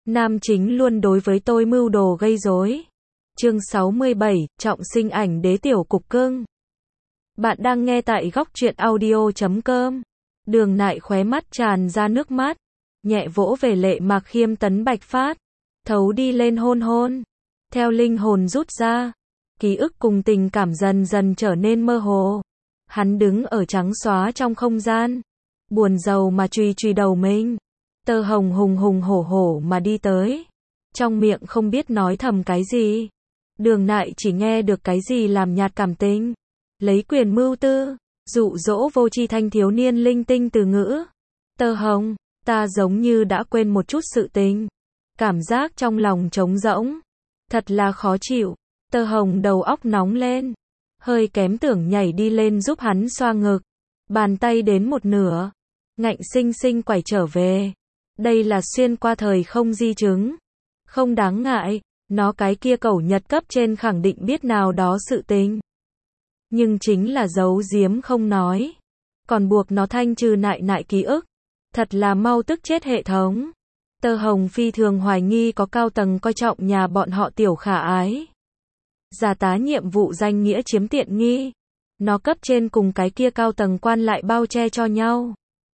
Nam chính luôn đối với tôi mưu đồ gây rối. Chương 67, trọng sinh ảnh đế tiểu cục cưng. Bạn đang nghe tại góc truyện audio.com. Đường Nại khóe mắt tràn ra nước mắt, nhẹ vỗ về lệ Mạc Khiêm tấn bạch phát, thấu đi lên hôn hôn. Theo linh hồn rút ra, ký ức cùng tình cảm dần dần trở nên mơ hồ. Hắn đứng ở trắng xóa trong không gian, buồn rầu mà chùy chùy đầu mình. Tơ Hồng hùng hùng hổ hổ mà đi tới, trong miệng không biết nói thầm cái gì. Đường Nại chỉ nghe được cái gì làm nhạt cảm tình, lấy quyền mưu tư, dụ dỗ vô tri thanh thiếu niên linh tinh từ ngữ. Tơ Hồng, ta giống như đã quên một chút sự tình. Cảm giác trong lòng trống rỗng, thật là khó chịu. Tơ Hồng đầu óc nóng lên, hơi kém tưởng nhảy đi lên giúp hắn xoa ngực. Bàn tay đến một nửa, ngạnh sinh sinh quẩy trở về. Đây là xuyên qua thời không di chứng. Không đáng ngại, nó cái kia cẩu Nhật cấp trên khẳng định biết nào đó sự tình. Nhưng chính là giấu giếm không nói, còn buộc nó thanh trừ nại nại ký ức. Thật là mau tức chết hệ thống. Tơ Hồng phi thường hoài nghi có cao tầng coi trọng nhà bọn họ tiểu khả ái. Giả tá nhiệm vụ danh nghĩa chiếm tiện nghi. Nó cấp trên cùng cái kia cao tầng quan lại bao che cho nhau.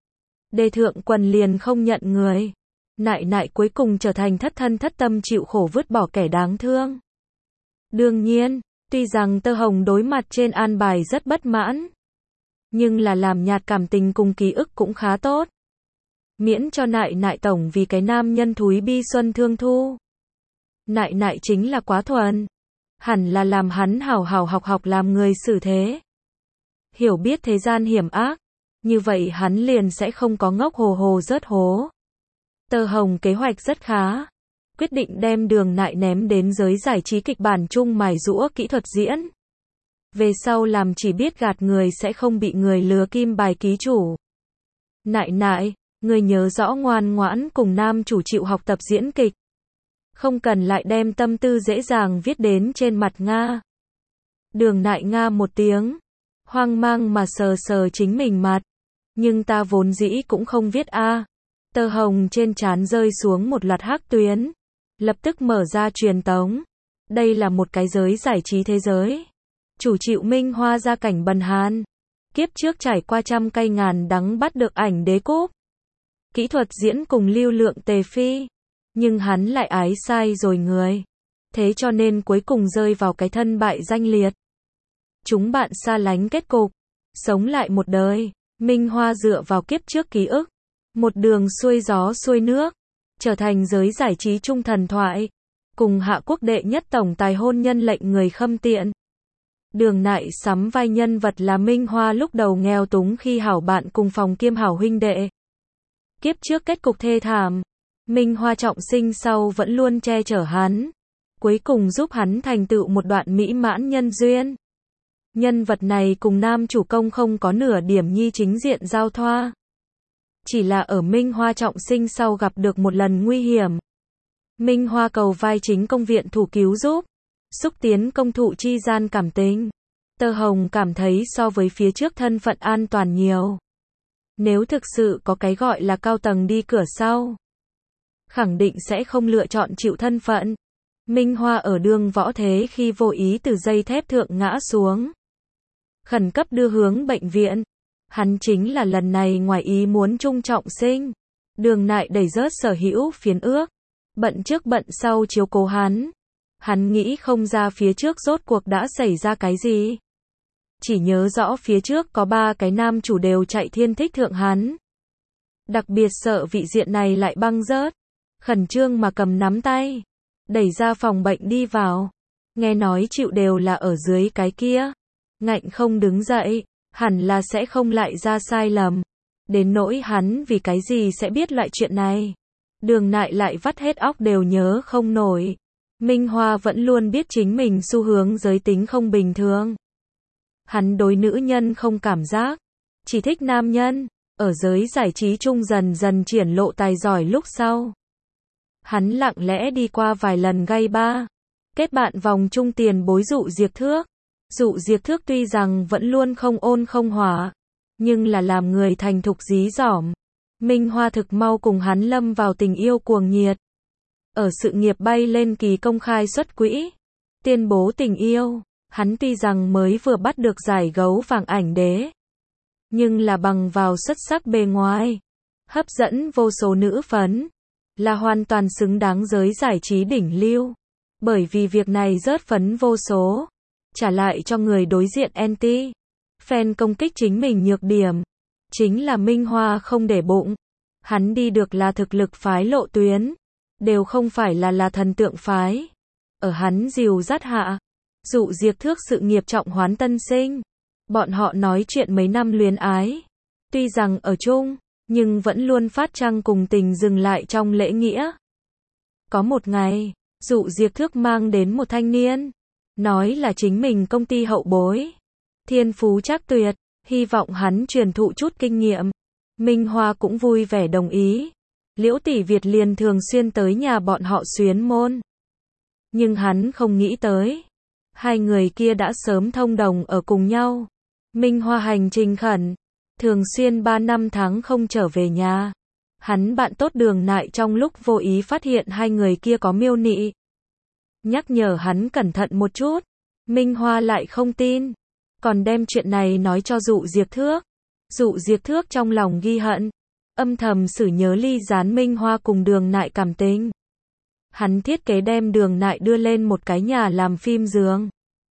Đề thượng quần liền không nhận người. Nại nại cuối cùng trở thành thất thân thất tâm chịu khổ vứt bỏ kẻ đáng thương. Đương nhiên, tuy rằng Tơ Hồng đối mặt trên an bài rất bất mãn, nhưng là làm nhạt cảm tình cùng ký ức cũng khá tốt. Miễn cho nại nại tổng vì cái nam nhân thúi bi xuân thương thu. Nại nại chính là quá thuần, hẳn là làm hắn hào hào học làm người xử thế. Hiểu biết thế gian hiểm ác, như vậy hắn liền sẽ không có ngốc hồ hồ rớt hố. Tơ Hồng kế hoạch rất khá, quyết định đem Đường Nại ném đến giới giải trí kịch bản chung mài giũa kỹ thuật diễn. Về sau làm chỉ biết gạt người sẽ không bị người lừa kim bài ký chủ. Nại nại, người nhớ rõ ngoan ngoãn cùng nam chủ chịu học tập diễn kịch. Không cần lại đem tâm tư dễ dàng viết đến trên mặt Nga. Đường Nại nga một tiếng, hoang mang mà sờ sờ chính mình mặt. Nhưng ta vốn dĩ cũng không viết a. Tơ Hồng trên trán rơi xuống một loạt hắc tuyến, lập tức mở ra truyền tống. Đây là một cái giới giải trí thế giới. Chủ chịu Minh Hoa gia cảnh bần hàn. Kiếp trước trải qua trăm cây ngàn đắng bắt được ảnh đế cúp. Kỹ thuật diễn cùng lưu lượng tề phi. Nhưng hắn lại ái sai rồi người. Thế cho nên cuối cùng rơi vào cái thân bại danh liệt. Chúng bạn xa lánh kết cục. Sống lại một đời. Minh Hoa dựa vào kiếp trước ký ức. Một đường xuôi gió xuôi nước. Trở thành giới giải trí trung thần thoại. Cùng hạ quốc đệ nhất tổng tài hôn nhân lệnh người khâm tiện. Đường Nại sắm vai nhân vật là Minh Hoa lúc đầu nghèo túng khi hảo bạn cùng phòng kiêm hảo huynh đệ. Kiếp trước kết cục thê thảm. Minh Hoa trọng sinh sau vẫn luôn che chở hắn. Cuối cùng giúp hắn thành tựu một đoạn mỹ mãn nhân duyên. Nhân vật này cùng nam chủ công không có nửa điểm nhi chính diện giao thoa. Chỉ là ở Minh Hoa trọng sinh sau gặp được một lần nguy hiểm. Minh Hoa cầu vai chính công viện thủ cứu giúp. Xúc tiến công thụ chi gian cảm tình. Tơ Hồng cảm thấy so với phía trước thân phận an toàn nhiều. Nếu thực sự có cái gọi là cao tầng đi cửa sau, khẳng định sẽ không lựa chọn chịu thân phận. Minh Hoa ở đường võ thế khi vô ý từ dây thép thượng ngã xuống. Khẩn cấp đưa hướng bệnh viện. Hắn chính là lần này ngoài ý muốn trung trọng sinh. Đường Nại đẩy rớt sở hữu phiến ước. Bận trước bận sau chiếu cố hắn. Hắn nghĩ không ra phía trước rốt cuộc đã xảy ra cái gì. Chỉ nhớ rõ phía trước có 3 cái nam chủ đều chạy thiên thích thượng hắn. Đặc biệt sợ vị diện này lại băng rớt. Khẩn trương mà cầm nắm tay. Đẩy ra phòng bệnh đi vào. Nghe nói chịu đều là ở dưới cái kia. Ngạnh không đứng dậy. Hẳn là sẽ không lại ra sai lầm. Đến nỗi hắn vì cái gì sẽ biết loại chuyện này. Đường Nại lại vắt hết óc đều nhớ không nổi. Minh Hoa vẫn luôn biết chính mình xu hướng giới tính không bình thường. Hắn đối nữ nhân không cảm giác, chỉ thích nam nhân. Ở giới giải trí chung dần dần triển lộ tài giỏi lúc sau. Hắn lặng lẽ đi qua vài lần gay ba. Kết bạn vòng chung tiền bối Dụ Diệc Thước. Dụ Diệc Thước tuy rằng vẫn luôn không ôn không hỏa, nhưng là làm người thành thục dí dỏm. Minh Hoa thực mau cùng hắn lâm vào tình yêu cuồng nhiệt. ở sự nghiệp bay lên kỳ công khai xuất quỹ, tuyên bố tình yêu. Hắn tuy rằng mới vừa bắt được giải gấu vàng ảnh đế, nhưng là bằng vào xuất sắc bề ngoài, hấp dẫn vô số nữ phấn, là hoàn toàn xứng đáng giới giải trí đỉnh lưu. Bởi vì việc này rớt phấn vô số, trả lại cho người đối diện anti, fan công kích chính mình nhược điểm. Chính là Minh Hoa không để bụng. Hắn đi được là thực lực phái lộ tuyến, đều không phải là thần tượng phái. Ở hắn dìu dắt hạ, Dụ Diệc Thước sự nghiệp trọng hoán tân sinh. Bọn họ nói chuyện mấy năm luyến ái. Tuy rằng ở chung, nhưng vẫn luôn phát trăng cùng tình dừng lại trong lễ nghĩa. Có một ngày, Dụ Diệc Thước mang đến một thanh niên, nói là chính mình công ty hậu bối, thiên phú trác tuyệt, hy vọng hắn truyền thụ chút kinh nghiệm. Minh Hoa cũng vui vẻ đồng ý. Liễu Tỷ Việt liền thường xuyên tới nhà bọn họ xuyến môn. Nhưng hắn không nghĩ tới, hai người kia đã sớm thông đồng ở cùng nhau. Minh Hoa hành trình khẩn, thường xuyên 3 năm tháng không trở về nhà. Hắn bạn tốt Đường Nại trong lúc vô ý phát hiện hai người kia có miêu nị, nhắc nhở hắn cẩn thận một chút. Minh Hoa lại không tin, còn đem chuyện này nói cho Dụ Diệc Thước. Dụ Diệc Thước trong lòng ghi hận, âm thầm xử nhớ ly gián Minh Hoa cùng Đường Nại cảm tình. Hắn thiết kế đem Đường Nại đưa lên một cái nhà làm phim giường,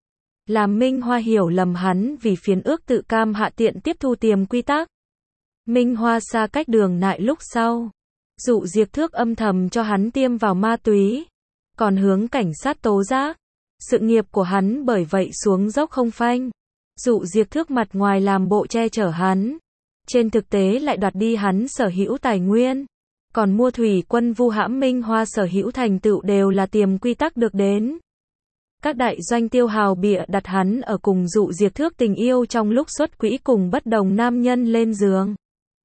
làm Minh Hoa hiểu lầm hắn vì phiến ước tự cam hạ tiện tiếp thu tiềm quy tắc. Minh Hoa xa cách Đường Nại lúc sau, Dụ Diệc Thước âm thầm cho hắn tiêm vào ma túy, còn hướng cảnh sát tố giác. Sự nghiệp của hắn bởi vậy xuống dốc không phanh. Dụ Diệc Thước mặt ngoài làm bộ che chở hắn, trên thực tế lại đoạt đi hắn sở hữu tài nguyên, còn mua thủy quân vu hãm Minh Hoa sở hữu thành tựu đều là tiềm quy tắc được đến. Các đại doanh tiêu hào bịa đặt hắn ở cùng Dụ Diệc Thước tình yêu trong lúc xuất quỹ cùng bất đồng nam nhân lên giường.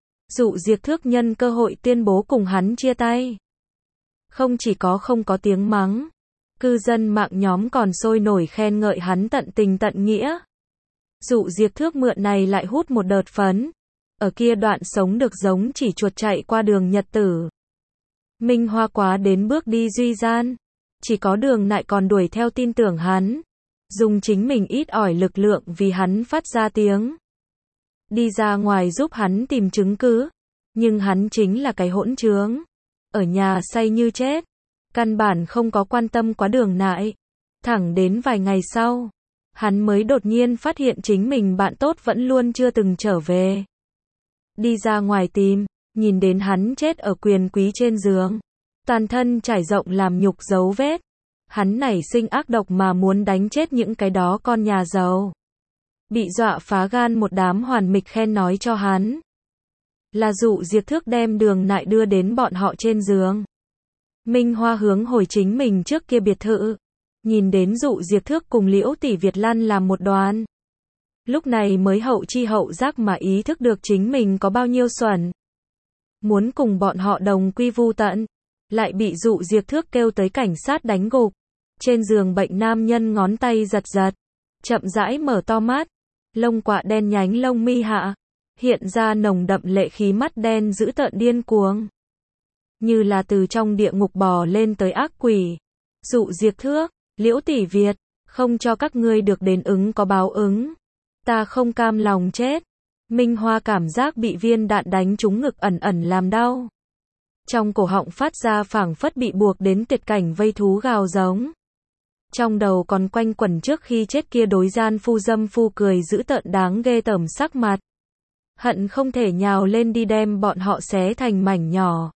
Dụ Diệc Thước nhân cơ hội tuyên bố cùng hắn chia tay. Không chỉ không có tiếng mắng, cư dân mạng nhóm còn sôi nổi khen ngợi hắn tận tình tận nghĩa. Dụ Diệc Thước mượn này lại hút một đợt phấn. Ở kia đoạn sống được giống chỉ chuột chạy qua đường nhật tử. Minh Hoa quá đến bước đi duy gian, chỉ có Đường Nại còn đuổi theo tin tưởng hắn, dùng chính mình ít ỏi lực lượng vì hắn phát ra tiếng, đi ra ngoài giúp hắn tìm chứng cứ. Nhưng hắn chính là cái hỗn trướng, ở nhà say như chết, căn bản không có quan tâm quá Đường Nại. Thẳng đến vài ngày sau, hắn mới đột nhiên phát hiện chính mình bạn tốt vẫn luôn chưa từng trở về. Đi ra ngoài tìm, nhìn đến hắn chết ở quyền quý trên giường, toàn thân trải rộng làm nhục dấu vết. Hắn nảy sinh ác độc mà muốn đánh chết những cái đó con nhà giàu. Bị dọa phá gan một đám hoàn mịch khen nói cho hắn là Dụ Diệc Thước đem Đường Nại đưa đến bọn họ trên giường. Minh Hoa hướng hồi chính mình trước kia biệt thự, nhìn đến Dụ Diệc Thước cùng Liễu Tỷ Việt lăn làm một đoàn. Lúc này mới hậu chi hậu giác mà ý thức được chính mình có bao nhiêu xuẩn. Muốn cùng bọn họ đồng quy vu tận, lại bị Dụ Diệc Thước kêu tới cảnh sát đánh gục. Trên giường bệnh nam nhân ngón tay giật giật, chậm rãi mở to mắt, lông quạ đen nhánh lông mi hạ, hiện ra nồng đậm lệ khí, mắt đen dữ tợn điên cuồng, như là từ trong địa ngục bò lên tới ác quỷ. Dụ Diệc Thước, Liễu Tỷ Việt, không cho các ngươi được đến ứng có báo ứng. Ta không cam lòng chết. Minh Hoa cảm giác bị viên đạn đánh trúng ngực ẩn ẩn làm đau. Trong cổ họng phát ra phảng phất bị buộc đến tuyệt cảnh vây thú gào giống. Trong đầu còn quanh quẩn trước khi chết kia đối gian phu dâm phu cười dữ tợn đáng ghê tởm sắc mặt. Hận không thể nhào lên đi đem bọn họ xé thành mảnh nhỏ.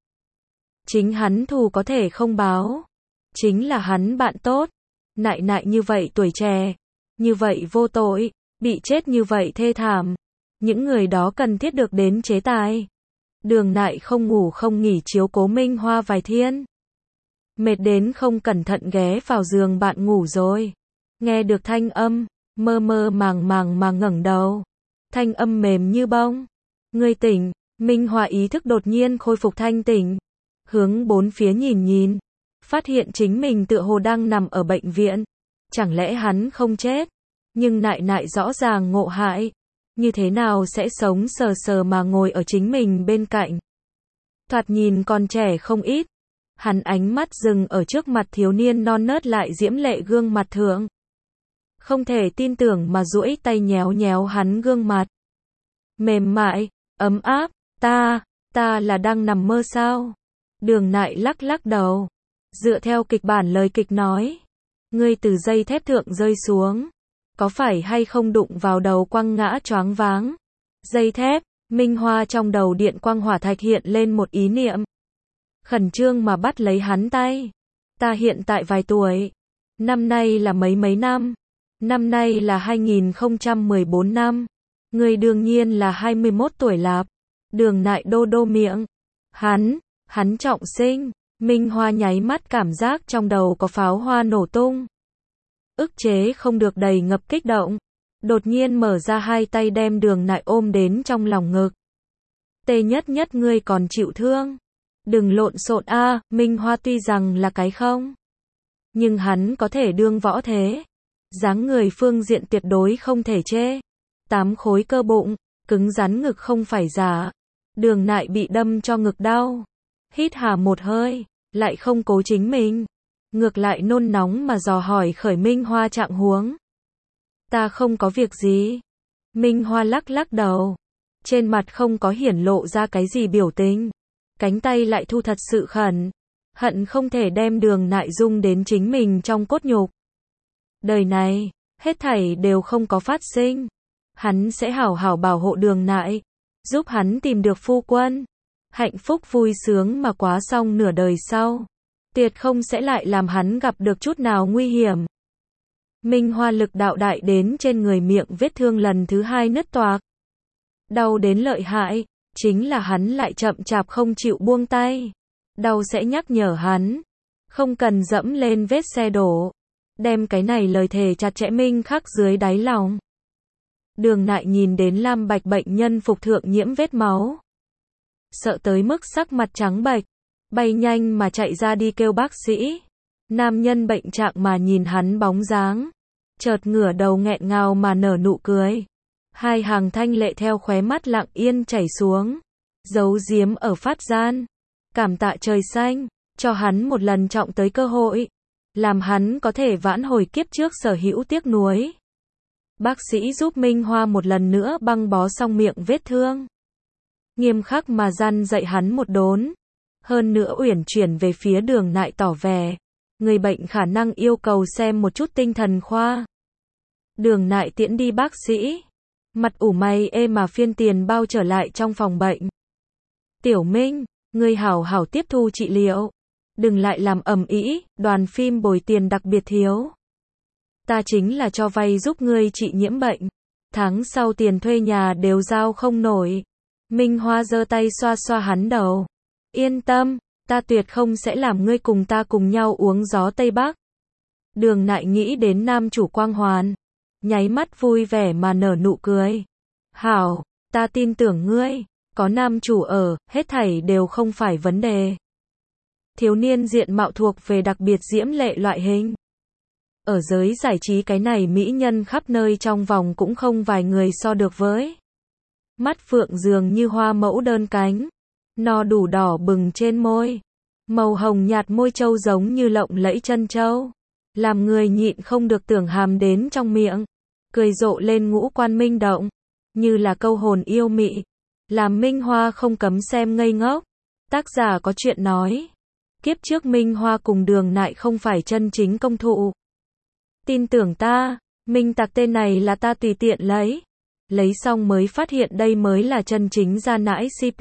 Chính hắn thù có thể không báo. Chính là hắn bạn tốt. Nại nại như vậy tuổi trẻ, như vậy vô tội, bị chết như vậy thê thảm. Những người đó cần thiết được đến chế tài. Đường Nại không ngủ không nghỉ chiếu cố Minh Hoa vài thiên. Mệt đến không cẩn thận ghé vào giường bạn ngủ rồi. Nghe được thanh âm, mơ mơ màng màng mà ngẩng đầu. Thanh âm mềm như bông. Ngươi tỉnh. Minh Hoa ý thức đột nhiên khôi phục thanh tỉnh. Hướng bốn phía nhìn nhìn. Phát hiện chính mình tựa hồ đang nằm ở bệnh viện. Chẳng lẽ hắn không chết? Nhưng Nại nại rõ ràng ngộ hại. Như thế nào sẽ sống sờ sờ mà ngồi ở chính mình bên cạnh? Thoạt nhìn còn trẻ không ít. Hắn ánh mắt dừng ở trước mặt thiếu niên non nớt lại diễm lệ gương mặt thượng. Không thể tin tưởng mà duỗi tay nhéo nhéo hắn gương mặt. Mềm mại, ấm áp, ta là đang nằm mơ sao? Đường Nại lắc lắc đầu. Dựa theo kịch bản lời kịch nói. Ngươi từ dây thép thượng rơi xuống. Có phải hay không đụng vào đầu quăng ngã choáng váng? Dây thép, Minh Hoa trong đầu điện quang hỏa thạch hiện lên một ý niệm. Khẩn trương mà bắt lấy hắn tay. Ta hiện tại vài tuổi? Năm nay là mấy năm? Năm nay là 2014 năm. Ngươi đương nhiên là 21 tuổi lạp. Đường Nại đô đô miệng. Hắn trọng sinh. Minh Hoa nháy mắt cảm giác trong đầu có pháo hoa nổ tung. Ức chế không được đầy ngập kích động. Đột nhiên mở ra hai tay đem Đường Nại ôm đến trong lòng ngực. Tê nhất ngươi còn chịu thương. Đừng lộn xộn a. Minh Hoa tuy rằng là cái không. Nhưng hắn có thể đương võ thế. Dáng người phương diện tuyệt đối không thể chê. 8 khối cơ bụng, cứng rắn ngực không phải giả. Đường Nại bị đâm cho ngực đau. Hít hà một hơi, lại không cố chính mình. Ngược lại nôn nóng mà dò hỏi khởi Minh Hoa trạng huống. Ta không có việc gì. Minh Hoa lắc lắc đầu. Trên mặt không có hiển lộ ra cái gì biểu tình. Cánh tay lại thu thật sự khẩn. Hận không thể đem Đường Nại dung đến chính mình trong cốt nhục. Đời này, hết thảy đều không có phát sinh. Hắn sẽ hảo hảo bảo hộ Đường Nại. Giúp hắn tìm được phu quân. Hạnh phúc vui sướng mà quá xong nửa đời sau. Tuyệt không sẽ lại làm hắn gặp được chút nào nguy hiểm. Minh Hoa lực đạo đại đến trên người miệng vết thương lần thứ 2 nứt toạc. Đau đến lợi hại, chính là hắn lại chậm chạp không chịu buông tay. Đau sẽ nhắc nhở hắn. Không cần dẫm lên vết xe đổ. Đem cái này lời thề chặt chẽ minh khắc dưới đáy lòng. Đường Nại nhìn đến lam bạch bệnh nhân phục thượng nhiễm vết máu. Sợ tới mức sắc mặt trắng bệch. Bay nhanh mà chạy ra đi kêu bác sĩ. Nam nhân bệnh trạng mà nhìn hắn bóng dáng. Chợt ngửa đầu nghẹn ngào mà nở nụ cười. Hai hàng thanh lệ theo khóe mắt lặng yên chảy xuống. Giấu giếm ở phát gian. Cảm tạ trời xanh, cho hắn một lần trọng tới cơ hội. Làm hắn có thể vãn hồi kiếp trước sở hữu tiếc nuối. Bác sĩ giúp Minh Hoa một lần nữa băng bó xong miệng vết thương. Nghiêm khắc mà răn dạy hắn một đốn. Hơn nữa uyển chuyển về phía Đường Nại tỏ vẻ. Người bệnh khả năng yêu cầu xem một chút tinh thần khoa. Đường Nại tiễn đi bác sĩ. Mặt ủ mày mà phiên tiền bao trở lại trong phòng bệnh. Tiểu Minh, ngươi hảo hảo tiếp thu trị liệu. Đừng lại làm ầm ĩ, đoàn phim bồi tiền đặc biệt thiếu. Ta chính là cho vay giúp ngươi trị nhiễm bệnh. Tháng sau tiền thuê nhà đều giao không nổi. Minh Hoa giơ tay xoa xoa hắn đầu. Yên tâm, ta tuyệt không sẽ làm ngươi cùng ta cùng nhau uống gió Tây Bắc. Đường Nại nghĩ đến nam chủ quang hoàn. Nháy mắt vui vẻ mà nở nụ cười. Hảo, ta tin tưởng ngươi. Có nam chủ ở, hết thảy đều không phải vấn đề. Thiếu niên diện mạo thuộc về đặc biệt diễm lệ loại hình. Ở giới giải trí cái này mỹ nhân khắp nơi trong vòng cũng không vài người so được với. Mắt phượng dường như hoa mẫu đơn cánh. No đủ đỏ bừng trên môi. Màu hồng nhạt môi trâu giống như lộng lẫy chân trâu. Làm người nhịn không được tưởng hàm đến trong miệng. Cười rộ lên ngũ quan minh động. Như là câu hồn yêu mị. Làm Minh Hoa không cấm xem ngây ngốc. Tác giả có chuyện nói. Kiếp trước Minh Hoa cùng Đường Nại không phải chân chính công thụ. Tin tưởng ta, Minh Tặc tên này là ta tùy tiện lấy. Lấy xong mới phát hiện đây mới là chân chính ra nãi CP.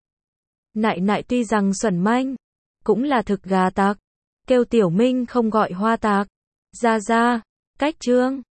Nại Nại tuy rằng xuẩn manh, cũng là thực gà tặc. Kêu Tiểu Minh không gọi Hoa Tặc. Ra, cách chương.